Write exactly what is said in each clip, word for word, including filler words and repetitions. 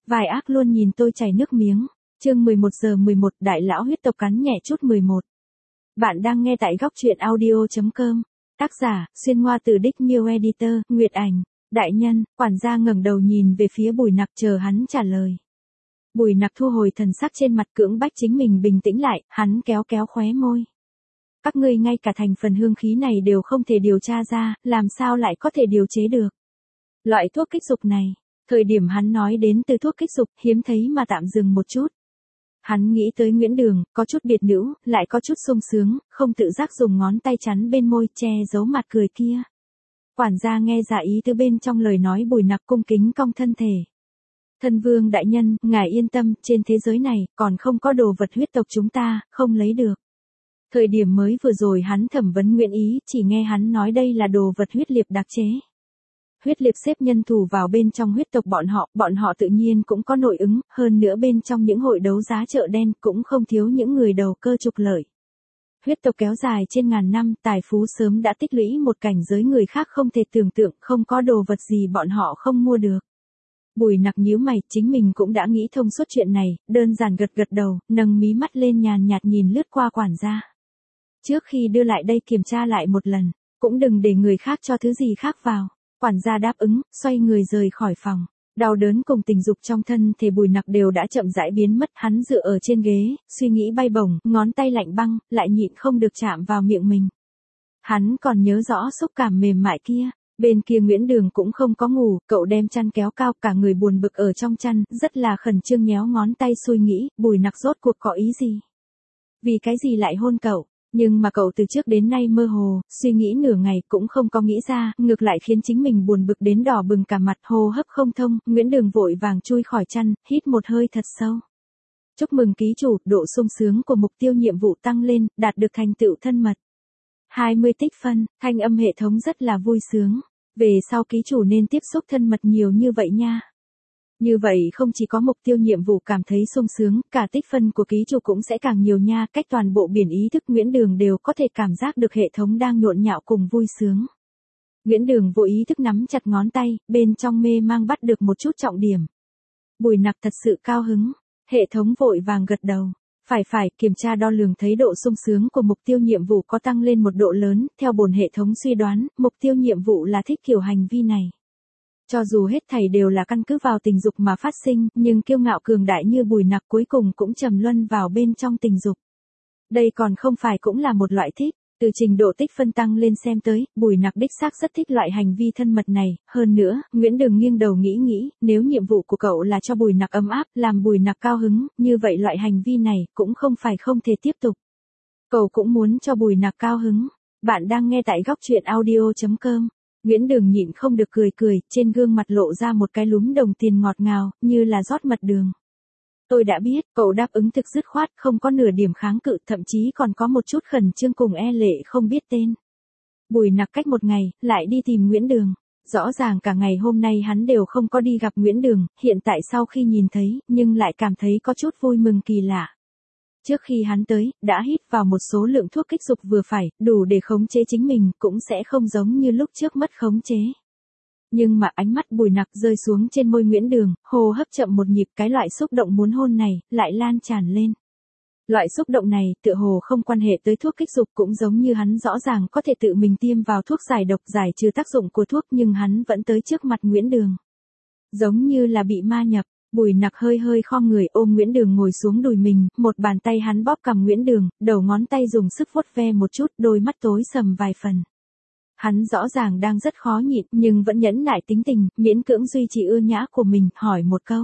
Vài ác luôn nhìn tôi chảy nước miếng. Chương mười một giờ mười một, đại lão huyết tộc cắn nhẹ chút mười một. Bạn đang nghe tại góc truyện audio chấm com. Tác giả, xuyên hoa từ Đích Miêu Editor, Nguyệt Ảnh. Đại nhân, quản gia ngẩng đầu nhìn về phía Bùi Nặc chờ hắn trả lời. Bùi Nặc thu hồi thần sắc trên mặt, cưỡng bách chính mình bình tĩnh lại, hắn kéo kéo khóe môi. Các ngươi ngay cả thành phần hương khí này đều không thể điều tra ra, làm sao lại có thể điều chế được. Loại thuốc kích dục này, thời điểm hắn nói đến từ thuốc kích dục, hiếm thấy mà tạm dừng một chút. Hắn nghĩ tới Nguyễn Đường, có chút biệt nữ, lại có chút sung sướng, không tự giác dùng ngón tay chắn bên môi, che giấu mặt cười kia. Quản gia nghe ra ý từ bên trong lời nói. Bùi Nặc cung kính cong thân thể. Thân vương đại nhân, ngài yên tâm, trên thế giới này, còn không có đồ vật huyết tộc chúng ta, không lấy được. Thời điểm mới vừa rồi hắn thẩm vấn Nguyễn Ý, chỉ nghe hắn nói đây là đồ vật huyết liệp đặc chế. Huyết liệp xếp nhân thủ vào bên trong huyết tộc bọn họ, bọn họ tự nhiên cũng có nội ứng, hơn nữa bên trong những hội đấu giá chợ đen cũng không thiếu những người đầu cơ trục lợi. Huyết tộc kéo dài trên ngàn năm, tài phú sớm đã tích lũy một cảnh giới người khác không thể tưởng tượng, không có đồ vật gì bọn họ không mua được. Bùi Nặc nhíu mày, chính mình cũng đã nghĩ thông suốt chuyện này, đơn giản gật gật đầu, nâng mí mắt lên nhàn nhạt nhìn lướt qua quản gia. Trước khi đưa lại đây kiểm tra lại một lần, cũng đừng để người khác cho thứ gì khác vào. Quản gia đáp ứng, xoay người rời khỏi phòng. Đau đớn cùng tình dục trong thân thể Bùi Nặc đều đã chậm rãi biến mất. Hắn dựa ở trên ghế, suy nghĩ bay bổng, ngón tay lạnh băng, lại nhịn không được chạm vào miệng mình. Hắn còn nhớ rõ xúc cảm mềm mại kia. Bên kia Nguyễn Đường cũng không có ngủ, cậu đem chăn kéo cao, cả người buồn bực ở trong chăn, rất là khẩn trương nhéo ngón tay suy nghĩ, Bùi Nặc rốt cuộc có ý gì? Vì cái gì lại hôn cậu? Nhưng mà cậu từ trước đến nay mơ hồ, suy nghĩ nửa ngày cũng không có nghĩ ra, ngược lại khiến chính mình buồn bực đến đỏ bừng cả mặt, hô hấp không thông. Nguyễn Đường vội vàng chui khỏi chăn, hít một hơi thật sâu. Chúc mừng ký chủ, độ sung sướng của mục tiêu nhiệm vụ tăng lên, đạt được thành tựu thân mật. hai mươi tích phân, thanh âm hệ thống rất là vui sướng. Về sau ký chủ nên tiếp xúc thân mật nhiều như vậy nha. Như vậy không chỉ có mục tiêu nhiệm vụ cảm thấy sung sướng, cả tích phân của ký chủ cũng sẽ càng nhiều nha. Cách toàn bộ biển ý thức Nguyễn Đường đều có thể cảm giác được hệ thống đang nhộn nhạo cùng vui sướng. Nguyễn Đường vô ý thức nắm chặt ngón tay, bên trong mê mang bắt được một chút trọng điểm. Bùi Nặc thật sự cao hứng. Hệ thống vội vàng gật đầu. Phải phải, kiểm tra đo lường thấy độ sung sướng của mục tiêu nhiệm vụ có tăng lên một độ lớn, theo bổn hệ thống suy đoán, mục tiêu nhiệm vụ là thích kiểu hành vi này. Cho dù hết thảy đều là căn cứ vào tình dục mà phát sinh, nhưng kiêu ngạo cường đại như Bùi Nặc cuối cùng cũng trầm luân vào bên trong tình dục. Đây còn không phải cũng là một loại thích. Từ trình độ tích phân tăng lên xem tới, Bùi Nặc đích xác rất thích loại hành vi thân mật này. Hơn nữa, Nguyễn Đường nghiêng đầu nghĩ nghĩ, nếu nhiệm vụ của cậu là cho Bùi Nặc ấm áp, làm Bùi Nặc cao hứng, như vậy loại hành vi này cũng không phải không thể tiếp tục. Cậu cũng muốn cho Bùi Nặc cao hứng. Bạn đang nghe tại góc truyện audio chấm com. Nguyễn Đường nhịn không được cười cười, trên gương mặt lộ ra một cái lúm đồng tiền ngọt ngào, như là rót mật đường. Tôi đã biết, cậu đáp ứng thực dứt khoát, không có nửa điểm kháng cự, thậm chí còn có một chút khẩn trương cùng e lệ không biết tên. Bùi Nặc cách một ngày, lại đi tìm Nguyễn Đường. Rõ ràng cả ngày hôm nay hắn đều không có đi gặp Nguyễn Đường, hiện tại sau khi nhìn thấy, nhưng lại cảm thấy có chút vui mừng kỳ lạ. Trước khi hắn tới, đã hít vào một số lượng thuốc kích dục vừa phải, đủ để khống chế chính mình, cũng sẽ không giống như lúc trước mất khống chế. Nhưng mà ánh mắt Bùi Nặc rơi xuống trên môi Nguyễn Đường, hô hấp chậm một nhịp, cái loại xúc động muốn hôn này, lại lan tràn lên. Loại xúc động này, tựa hồ không quan hệ tới thuốc kích dục, cũng giống như hắn rõ ràng có thể tự mình tiêm vào thuốc giải độc giải trừ tác dụng của thuốc, nhưng hắn vẫn tới trước mặt Nguyễn Đường. Giống như là bị ma nhập. Bùi Nặc hơi hơi khom người ôm Nguyễn Đường ngồi xuống đùi mình, một bàn tay hắn bóp cằm Nguyễn Đường, đầu ngón tay dùng sức vuốt ve một chút, đôi mắt tối sầm vài phần. Hắn rõ ràng đang rất khó nhịn, nhưng vẫn nhẫn nại tính tình, miễn cưỡng duy trì ưa nhã của mình, hỏi một câu.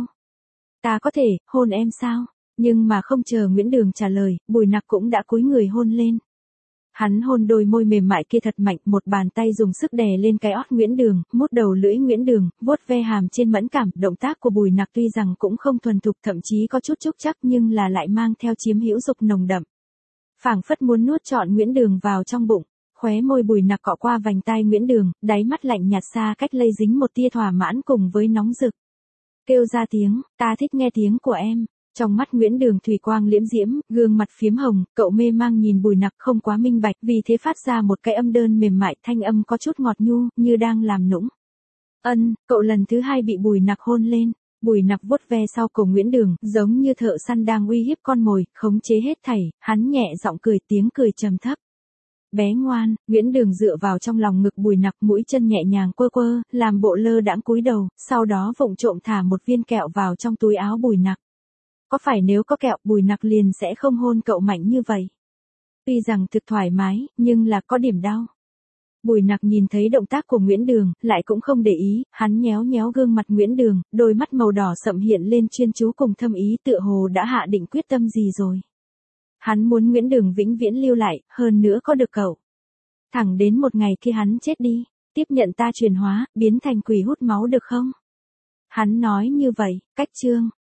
Ta có thể, hôn em sao? Nhưng mà không chờ Nguyễn Đường trả lời, Bùi Nặc cũng đã cúi người hôn lên. Hắn hôn đôi môi mềm mại kia thật mạnh, một bàn tay dùng sức đè lên cái ót Nguyễn Đường, mút đầu lưỡi Nguyễn Đường, vuốt ve hàm trên mẫn cảm. Động tác của Bùi Nặc tuy rằng cũng không thuần thục, thậm chí có chút trúc chắc, nhưng là lại mang theo chiếm hữu dục nồng đậm. Phảng phất muốn nuốt trọn Nguyễn Đường vào trong bụng. Khóe môi Bùi Nặc cọ qua vành tai Nguyễn Đường, đáy mắt lạnh nhạt xa cách lây dính một tia thỏa mãn cùng với nóng rực. Kêu ra tiếng, ta thích nghe tiếng của em. Trong mắt Nguyễn Đường thủy quang liễm diễm, gương mặt phiếm hồng, cậu mê mang nhìn Bùi Nặc không quá minh bạch, vì thế phát ra một cái âm đơn mềm mại, thanh âm có chút ngọt nhu, như đang làm nũng. Ân, cậu lần thứ hai bị Bùi Nặc hôn lên. Bùi Nặc vuốt ve sau cổ Nguyễn Đường, giống như thợ săn đang uy hiếp con mồi, khống chế hết thảy, hắn nhẹ giọng cười, tiếng cười trầm thấp. Bé ngoan, Nguyễn Đường dựa vào trong lòng ngực Bùi Nặc, mũi chân nhẹ nhàng quơ quơ, làm bộ lơ đãng cúi đầu, sau đó vụng trộm thả một viên kẹo vào trong túi áo Bùi Nặc. Có phải nếu có kẹo, Bùi Nặc liền sẽ không hôn cậu mạnh như vậy? Tuy rằng thực thoải mái, nhưng là có điểm đau. Bùi Nặc nhìn thấy động tác của Nguyễn Đường, lại cũng không để ý, hắn nhéo nhéo gương mặt Nguyễn Đường, đôi mắt màu đỏ sậm hiện lên chuyên chú cùng thâm ý, tựa hồ đã hạ định quyết tâm gì rồi. Hắn muốn Nguyễn Đường vĩnh viễn lưu lại, hơn nữa có được cậu. Thẳng đến một ngày khi hắn chết đi, tiếp nhận ta chuyển hóa, biến thành quỷ hút máu được không? Hắn nói như vậy, cách chương.